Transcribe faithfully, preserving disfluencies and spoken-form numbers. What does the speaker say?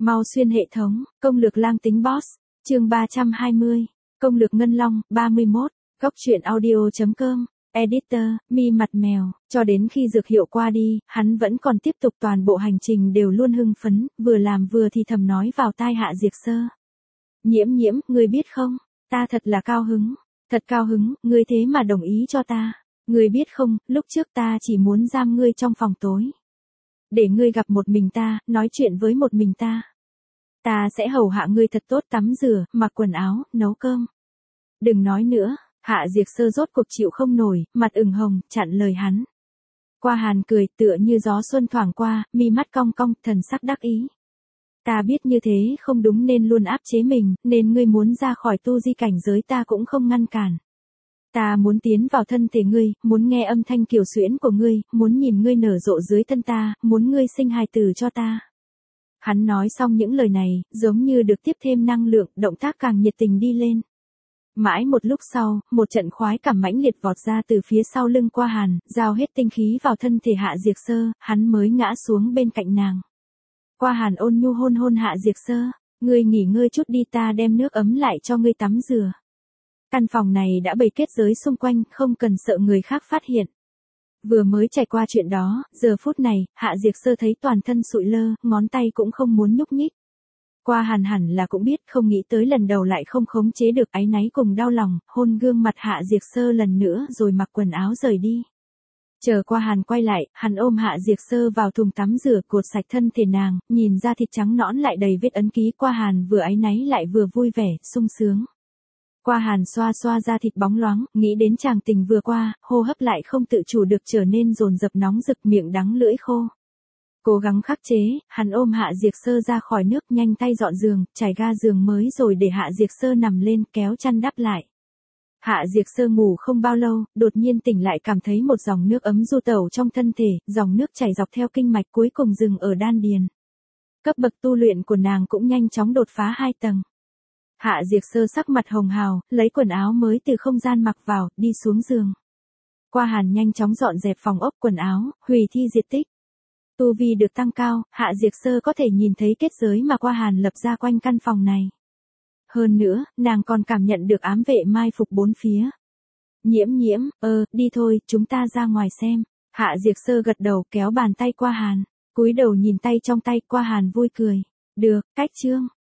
Mau xuyên hệ thống, công lược lang tính boss, chương ba trăm hai mươi, công lược ngân long, ba mươi mốt, góc truyện audio.com, editor, mi mặt mèo, cho đến khi dược hiệu qua đi, hắn vẫn còn tiếp tục toàn bộ hành trình đều luôn hưng phấn, vừa làm vừa thì thầm nói vào tai Hạ Diệt Sơ. Nhiễm nhiễm, ngươi biết không, ta thật là cao hứng, thật cao hứng, ngươi thế mà đồng ý cho ta, ngươi biết không, lúc trước ta chỉ muốn giam ngươi trong phòng tối. Để ngươi gặp một mình ta, nói chuyện với một mình ta. Ta sẽ hầu hạ ngươi thật tốt, tắm rửa, mặc quần áo, nấu cơm. Đừng nói nữa, Hạ Diệt Sơ rốt cuộc chịu không nổi, mặt ửng hồng, chặn lời hắn. Qua Hàn cười tựa như gió xuân thoảng qua, mi mắt cong cong, thần sắc đắc ý. Ta biết như thế không đúng nên luôn áp chế mình, nên ngươi muốn ra khỏi tu di cảnh giới ta cũng không ngăn cản. Ta muốn tiến vào thân thể ngươi, muốn nghe âm thanh kiều xuyễn của ngươi, muốn nhìn ngươi nở rộ dưới thân ta, muốn ngươi sinh hài tử cho ta. Hắn nói xong những lời này, giống như được tiếp thêm năng lượng, động tác càng nhiệt tình đi lên. Mãi một lúc sau, một trận khoái cảm mãnh liệt vọt ra từ phía sau lưng Qua Hàn, giao hết tinh khí vào thân thể Hạ Diệt Sơ, hắn mới ngã xuống bên cạnh nàng. Qua Hàn ôn nhu hôn hôn Hạ Diệt Sơ, ngươi nghỉ ngơi chút đi, ta đem nước ấm lại cho ngươi tắm rửa. Căn phòng này đã bày kết giới xung quanh, không cần sợ người khác phát hiện. Vừa mới trải qua chuyện đó, giờ phút này, Hạ Diệt Sơ thấy toàn thân sụi lơ, ngón tay cũng không muốn nhúc nhích. Qua Hàn hẳn là cũng biết, không nghĩ tới lần đầu lại không khống chế được, áy náy cùng đau lòng, hôn gương mặt Hạ Diệt Sơ lần nữa rồi mặc quần áo rời đi. Chờ Qua Hàn quay lại, hắn ôm Hạ Diệt Sơ vào thùng tắm rửa, cột sạch thân thể nàng, nhìn ra thịt trắng nõn lại đầy vết ấn ký. Qua Hàn vừa áy náy lại vừa vui vẻ, sung sướng. Qua Hàn xoa xoa da thịt bóng loáng, nghĩ đến chàng tình vừa qua, hô hấp lại không tự chủ được trở nên dồn dập nóng rực, miệng đắng lưỡi khô. Cố gắng khắc chế, hắn ôm Hạ Diệt Sơ ra khỏi nước, nhanh tay dọn giường, trải ga giường mới rồi để Hạ Diệt Sơ nằm lên, kéo chăn đắp lại. Hạ Diệt Sơ ngủ không bao lâu, đột nhiên tỉnh lại, cảm thấy một dòng nước ấm du tẩu trong thân thể, dòng nước chảy dọc theo kinh mạch cuối cùng dừng ở đan điền. Cấp bậc tu luyện của nàng cũng nhanh chóng đột phá hai tầng. Hạ Diệt Sơ sắc mặt hồng hào, lấy quần áo mới từ không gian mặc vào, đi xuống giường. Qua Hàn nhanh chóng dọn dẹp phòng ốc, quần áo, hủy thi diệt tích. Tu vi được tăng cao, Hạ Diệt Sơ có thể nhìn thấy kết giới mà Qua Hàn lập ra quanh căn phòng này. Hơn nữa, nàng còn cảm nhận được ám vệ mai phục bốn phía. Nhiễm nhiễm, ơ, đi thôi, chúng ta ra ngoài xem. Hạ Diệt Sơ gật đầu, kéo bàn tay Qua Hàn. Cúi đầu nhìn tay trong tay, Qua Hàn vui cười. Được, cách chương.